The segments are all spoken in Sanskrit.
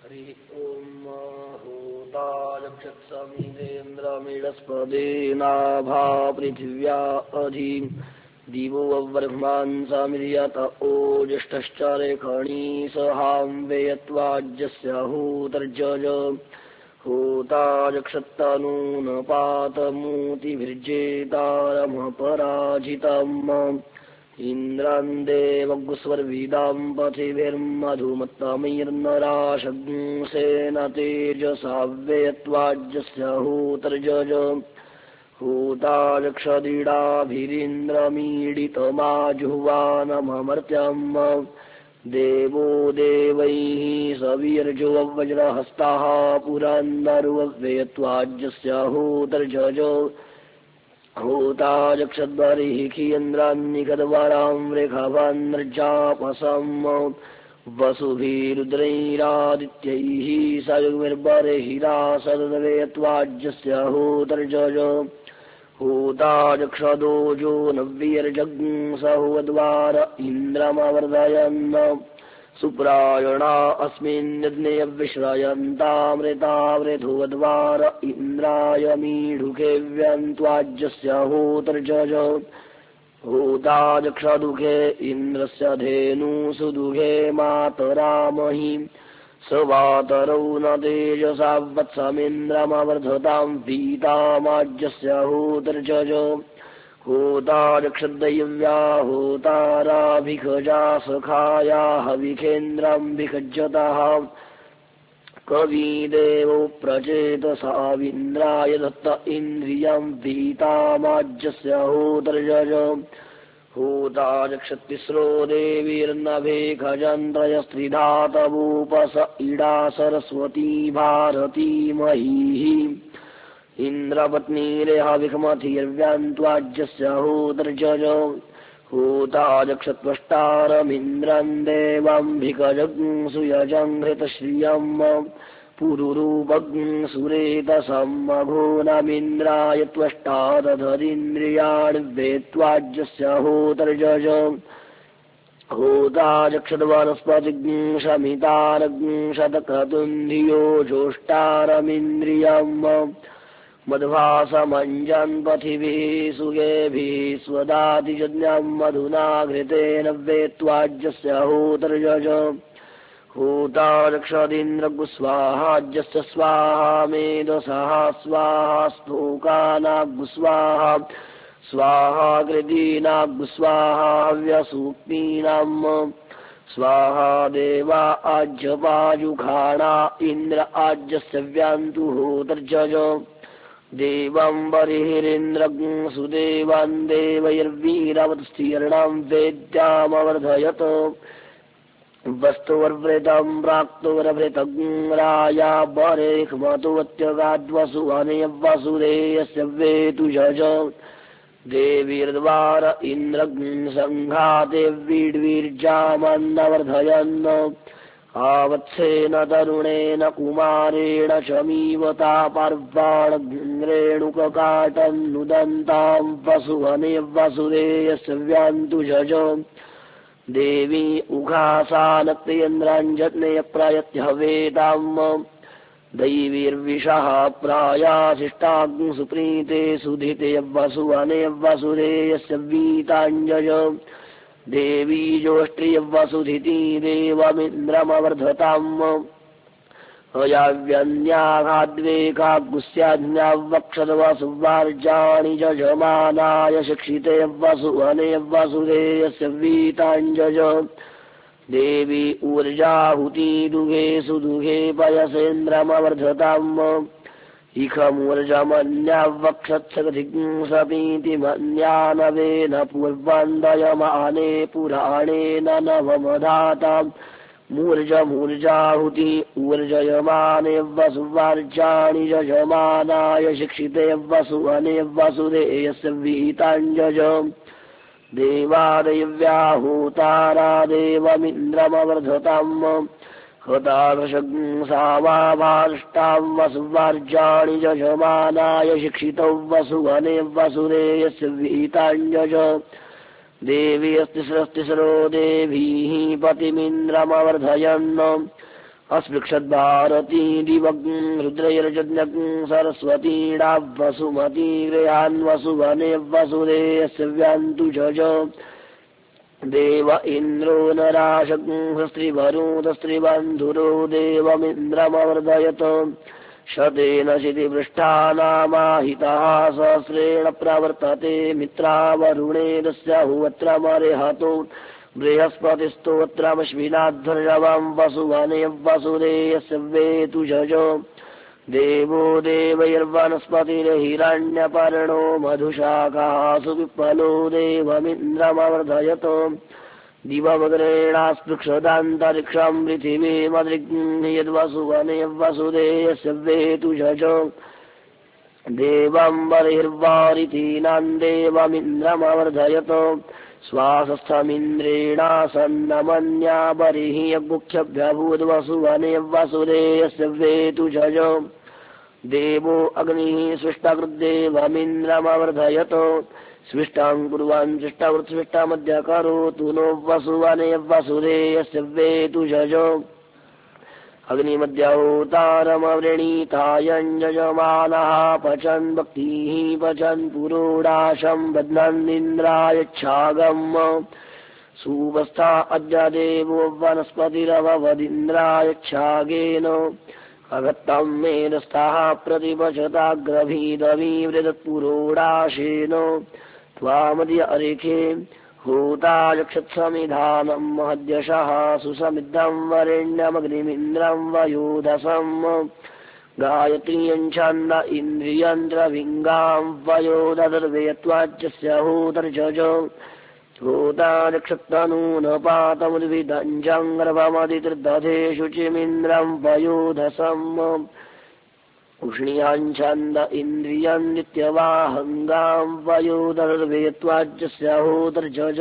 हरि ओम होतारक्षत्समिदेन्द्रमिडस्पदेनाभा पृथिव्या अधि दिवो अब्रह्मान् समिर्यत ओजिष्ठश्च रेखणी सहां वेयत्वाज्यस्य होतर्जज होतारक्षत्तनून पातमूतिभिर्जेतारमपराजितम् इन्द्रान् देवगुस्वर्विदां पथिभिर्मधुमत्तमैर्नराशग्सेन तेजसा व्ययत्वाज्यस्य होतर्जज होतारक्षदीडाभिरीन्द्रमीडितमाजुह्वानममर्त्यम् देवो देवैः सवीर्जुवज्रहस्ताः पुरन्दरुव्ययत्वाज्यस्य होतर्जज होतारक्षद्बर्हिः खीन्द्रान्निखद्वरां रेखावान्नर्जापसम् वसुभिरुद्रैरादित्यैः सयुग्मिर्बर्हिरासदवेयत्वाज्यस्य होतर्जज होतारक्षदोजो नव्यर्जग्ंसहोद्वार इन्द्रमवर्धयन् सुप्रायणा अस्मिन्निर्णयविश्रयन्तामृतावृथोद्वार इन्द्राय मीढुके व्यन्त्वाज्यस्य होतर्जज होतारक्षदुःखे इन्द्रस्य धेनुषु दुःखे मातरामहि स वातरौ न तेजसा वत्समिन्द्रमवर्धतां पीतामाज्यस्य होतर्जज होतारक्षदैव्या होताराभिखजा सखाया हविखेन्द्रं विखज्जतः कविदेवो प्रचेतसाविन्द्राय दत्त इन्द्रियं पीतामाज्यस्य होतर्जज होतारक्षतिस्रो देवीर्नभे खजन्त्रयस्त्रिधातवोपस इडा सरस्वती भारती महीः इन्द्रपत्नीरेहाविखमथिर्व्यान्त्वाज्यस्य होतर्जज होतारक्षत्वष्टारमिन्द्रं देवाम्भिकजग्ंसुयजङ्घृतश्रियम् पुरुरूपग्ंसुरेतसम्मघोनमिन्द्राय त्वष्टादधरिन्द्रियाणि वेत्वाज्यस्य होतर्जज होतारक्षद्वनस्पतिग्ंशमितारग्ंशतक्रतुन्धियो जोष्टारमिन्द्रियम् मध्वासमञ्जन् पथिभिः सुगेभिः स्वदातिजज्ञम् मधुना घृतेन वेत्वाज्यस्य होतर्जज होतारक्षदिन्द्रगुस्वाहाज्यस्य स्वाहा मेधसः स्वाहा स्तोकानाग्गुस्वाहा स्वाहा कृतीनाग्गुस्वाहा हव्यसूक्तीनाम् स्वाहा देवा आज्यपाजुखाणा इन्द्र आज्यस्य व्यान्तु होतर्जज देवं बर्हिरिन्द्रं सुदेवान् देवैर्वीरवत्स्तीर्णां वेद्यामवर्धयत् वस्तुवर्वृतं प्राक्तुर्भृतं राया बरेखमतुवत्यगाद्वसु अनेवसुदेयस्य वेतुजज देवीर्द्वार इन्द्रं सङ्घाते वीड्वीर्जामन्नवर्धयन् आवत्सेन तरुणेन कुमारेण शमीवता पार्वाणरेणुककाटन्नुदन्तां वसुवने वसुदेयस्य व्यान्तुजज देवी उघासानक्तियन्द्राञ्जने प्रयत्य हवेताम् दैवीर्विषः प्रायाशिष्टाग्निसुप्रीते सुधिते वसुवने वसुदेयस्य वीताञ्जज देवी जोष्ट्रियवसुधिती देवमिन्द्रमवर्धताम् अयाव्यन्याघाद्वेकागुस्याज्ञावक्षदवसुवार्जाणि जजमानाय शिक्षिते वसुवने वसुदेयस्य वीताञ्जज देवी ऊर्जाहुती दुघे सुदुघे पयसेन्द्रमवर्धताम् इखमूर्जमन्यावक्षत्सगधिग्ंसपीति मन्यानवेन पूर्वन्दयमाने पुराणेन नवमधाताम् मूर्जमूर्जाहुति ऊर्जयमाने वसुवार्जाणि यजमानाय शिक्षिते वसुवने वसुदेयस्य वीताञ्जज देवादेव्या होतारा देवमिन्द्रमवर्धताम् हतादशसावाष्टां वसुवार्जाणि यजमानाय शिक्षितौ वसुवने वसुदेयस्य वीताञ्जज देवी अस्तिस्रो देवीः पतिमिन्द्रमवर्धयन् अस्पृक्षद्भारती दिवग्ं रुद्रैर्जज्ञं सरस्वतीडा वसुमती गृहान्वसुवने वसुदेयस्य व्यान्तु जज देव इन्द्रो नराशग्ं स्त्रीवरुदस्त्रीबन्धुरो देवमिन्द्रमवर्धयत शतेन शितिपृष्ठानामाहितः सहस्रेण प्रवर्तते मित्रावरुणेदस्य हुवत्र मरेहतो बृहस्पतिस्तोत्रमश्विनाध्वर्यवं वसुवने वसुदेयस्य वेतु जज देवो देवैर्वनस्पतिर्हिरण्यपर्णो मधुशाखः सुविप्पलो देवमिन्द्रमवर्धयत दिवमग्रेणास्पृक्षदान्तरिक्षं पृथिवीमदृग्ं यद्वसुवने वसुदेयस्य वेतु जज देवं बर्हिर्वारितीनां देवमिन्द्रमवर्धयत श्वासस्थमिन्द्रेणासन्नमन्या बर्हिः यज्ञभ्यभूद्वसुवने वसुदेयस्य वेतु जज देवो अग्निः स्विष्टकृद्देवमिन्द्रमवर्धयत स्विष्टां कुर्वन् स्विष्टवृत्स्विष्टमद्य करोतु नो वसुवने वसुदेयस्य वेतु जज अग्निमद्यहोतारमवृणीतायं यजमानः पचन् भक्तिः पचन् पुरोडाशं बध्नन्निन्द्रायच्छागम् सुवस्था अद्य देवो वनस्पतिरववदिन्द्रायच्छागेन अगत्तं मेदस्थाः प्रतिपचताग्रभीदवीवृदत्पुरोडाशेन त्वामद्य अरेखे होतायक्षत्समिधानं महद्यशः सुसमिद्धं वरेण्यमग्निमिन्द्रं वयोधसम् गायत्रीयं छन्द इन्द्रियन्द्रविङ्गां वयोदर्वेत्वाच्यस्य होतर्जज होतायक्षत्तनूनपातमुद्भिदञ्जङ्गर्भमदिदधे शुचिमिन्द्रं वयोधसम् उष्णीयां छन्द इन्द्रियं नित्यवाहङ्गां वयोदर्वेत्वाच्यस्य होतर्जज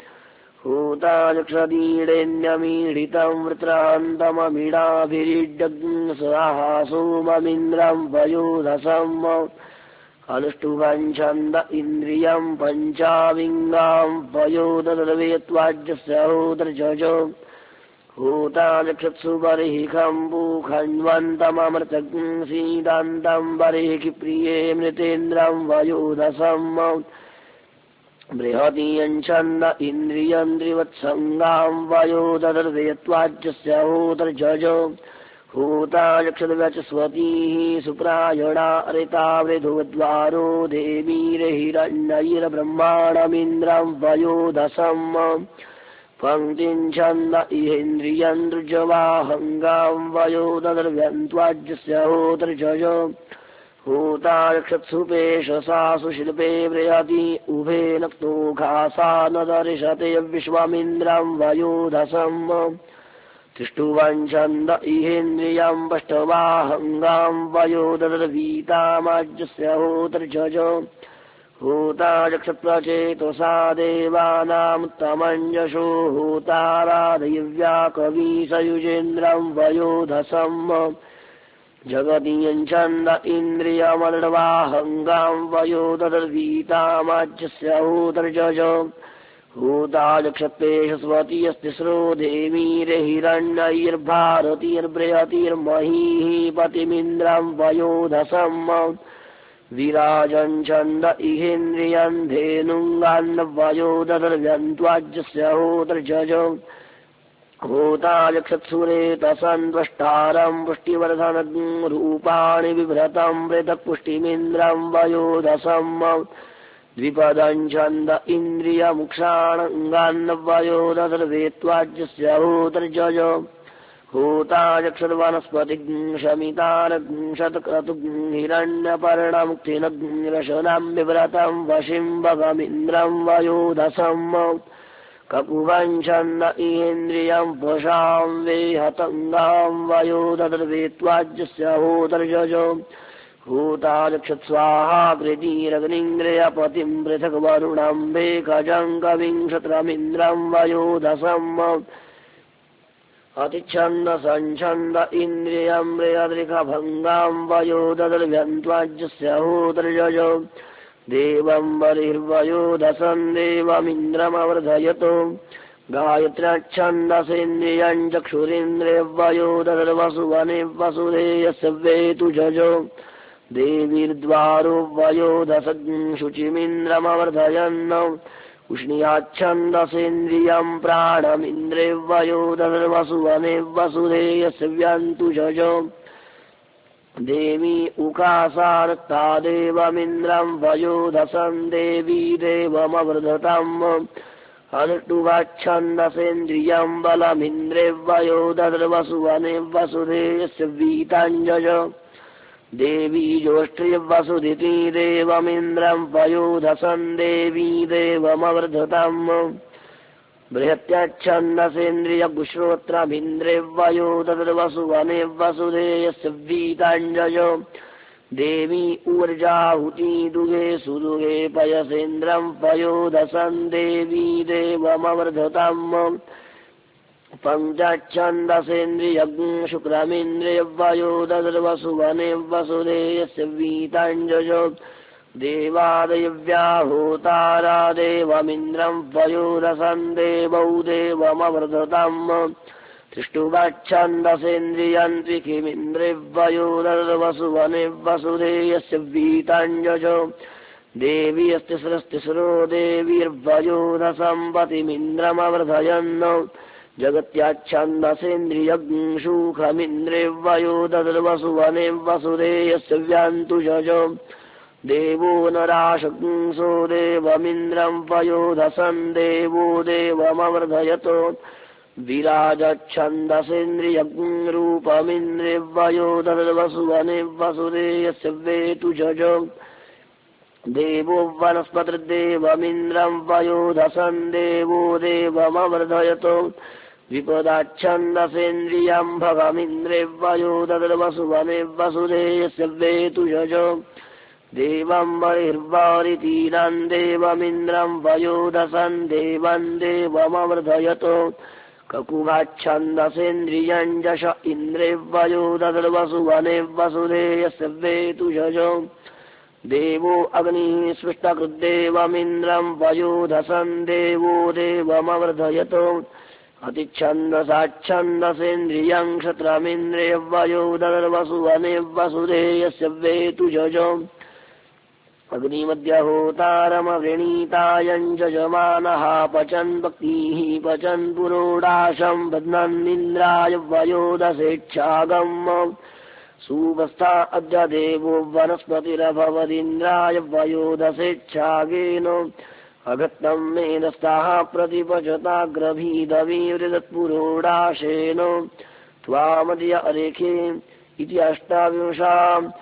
होतायक्षदीडेन्यमीडितं वृत्रहन्तममीडाभिरीड्यग्ं स्वाहा सोममिन्द्रं वयोधसम् अनुष्टुभं छन्द इन्द्रियं पञ्चाविङ्गां वयोदर्वेत्वाच्यस्य होतर्जज होतायक्षत्सु बर्हिखं पूखण्वन्तममृतग्ं सीदान्तं बर्हिखि प्रिये मृतेन्द्रं वयोधसम् बृहतीयं छन्द इन्द्रियं त्रिवत्सङ्गां वयोदर्वेत्वाच्यस्य होतर्जज होतायक्षद्व्यचस्वतीः सुप्रायणा अरितावृधुद्वारो देवीर्हिरण्यैर्ब्रह्माणमिन्द्रं वयोधसम् पङ्क्तिं छन्द इहेन्द्रियं दृजवाहङ्गां वयोदर्व्यन्त्वाज्यस्य होतर्जज होतायक्षत्सुपेशसा सुशिल्पे बृहति उभे नक्तोघासा न दर्शते विश्वमिन्द्रं वयोधसम् तिष्ठुवं छन्द इहेन्द्रियं पष्टवाहङ्गां वयोदर्वीतामाज्यस्य होतर्जज होतायक्षप्रचेतसा देवानामुत्तमञ्जसो होतारादैव्या कवीसयुजेन्द्रं वयोधसम् जगतीयं छन्द इन्द्रियमर्णवाहङ्गां वयोदर्वीतामाज्यस्य होतर्जज होतायक्षत्तेषस्वतीयस्तिस्रो देवीर्हिरण्यैर्भारतीर्बृहतिर्महीः पतिमिन्द्रं वयोधसम् विराजं छन्द इहेन्द्रियं धेनुङ्गान्वयोदर्व्यन्त्वाज्यस्य होतर्जज होतायक्षत्सुरेतसन्त्वष्टारं पुष्टिवर्धनं रूपाणि बिभ्रतं पृथक्पुष्टिमिन्द्रं वयोधसम् द्विपदं छन्द इन्द्रियमुक्षाणङ्गान्वयोदर्वेत्वाज्यस्य होतर्जज होतायक्षद्वनस्पतिं शमितानग्ं शतक्रतुं हिरण्यपर्णमुक्तिनग्ं रशनां बिभ्रतं वशिम्बगमिन्द्रं वयोधसम् ककुभं छन्द इहेन्द्रियं पुषां वेहतङ्गां वयोदर्वेत्वाज्यस्य होतर्जज होतायक्षत्स्वाहा कृतिरग्निङ्ग्रयपतिं पृथक् वरुणं वेकजं कविंशत्रमिन्द्रं वयोधसम् अतिच्छन्द संछन्द इन्द्रियं बृहदृखभङ्गां वयोदर्व्यन्त्वाज्यस्य होतर्जज देवं बर्हिर्वयोधसं देवमिन्द्रमवर्धयत गायत्र्याच्छन्दसेन्द्रियम् चक्षुरिन्द्रियवायो ददर्वसुवने वसुधेयस्य वेतु जजो देवीर्द्वारो वयोधसं शुचिमिन्द्रमवर्धयन् उष्णीयाच्छन्दसेन्द्रियम् प्राणमिन्द्रे वयोधर्वसुवने वसुधेयस्य व्यन्तु जजो देवी उकासार्ता देवमिन्द्रम् वयोधसम् देवी देवमवर्धतम् अनुष्टुवाच्छन्दसेन्द्रियम् बलमिन्द्रे वयोधर्वसुवने वसुधेयस्य वीताञ्जज देवी ज्योष्ठ्यवसुदिति देवमिन्द्रम् वयोधसम् देवी देवमवर्धतम् बृहत्याच्छन्दसेन्द्रियगुश्रोत्रमिन्द्रे वयोधर्वसुवने वसुधेयस्य वीताञ्जज देवी ऊर्जाहुती दुगे सुदुगे पयसेन्द्रम् वयोधसम् देवी देवमवर्धतम् पञ्चाच्छन्दसेन्द्रियम् शुक्रमिन्द्रे वयोधर्वसुवने वसुधेयस्य वीताञ्जजो देवादयव्याहोतारा देवमिन्द्रम् वयोधसम् देवौ देवमवर्धतम् त्रिष्टुवाच्छन्दसेन्द्रियम् त्रिकिमिन्द्रे वयोधर्वसुवने वसुधेयस्य वीताञ्जजो देवी अस्तिस्रस्तिस्रो देवीर्वयोधसम् पतिमिन्द्रमवर्धयन् जगत्याच्छन्दसेन्द्रियम् शूखमिन्द्रे वयोधर्वसुवने वसुधेयस्य व्यन्तु जजो देवो नराशंसो देवमिन्द्रम् वयोधसम् देवो देवमवर्धयतो विराजच्छन्दसेन्द्रियम् रूपमिन्द्रे वयोधर्वसुवने वसुधेयस्य वेतु जजो देवो वनस्पतिर्देवमिन्द्रम् वयोधसम् देवो देवमवर्धयतो विपदाच्छन्दसेन्द्रियम् भगमिन्द्रे वयोधर्वसुवने वसुधेयस्य वेतु जजो देवम् बर्हिर्वारितीनाम् देवमिन्द्रम् वयोधसम् देवम् देवमवर्धयतो ककुभाच्छन्दसेन्द्रियम् जश इन्द्रे वयोधर्वसुवने वसुधेयस्य वेतु जजो देवो अग्निः स्पृष्टकृद्देवमिन्द्रम् वयोधसम् देवो देवमवर्धयतो अतिच्छन्दसाच्छन्दसेन्द्रियम् क्षत्रमिन्द्रे वयोधर्वसुवने वसुधेयस्य वेतु जजो अग्निमध्यहोतारमवृणीतायम् जजमानः पचन् भक्तिः पचन् पुरोडाशम् बध्नन्निन्द्राय वयोधसेच्छागम् सुवस्था अद्य देवो वनस्पतिरभवदिन्द्राय वयोधसेच्छागेन अगत्तम् मेधस्ताः प्रतिपचताग्रभीदवीवृदत्पुरोडाशेन त्वामद्य अरेखे इति 28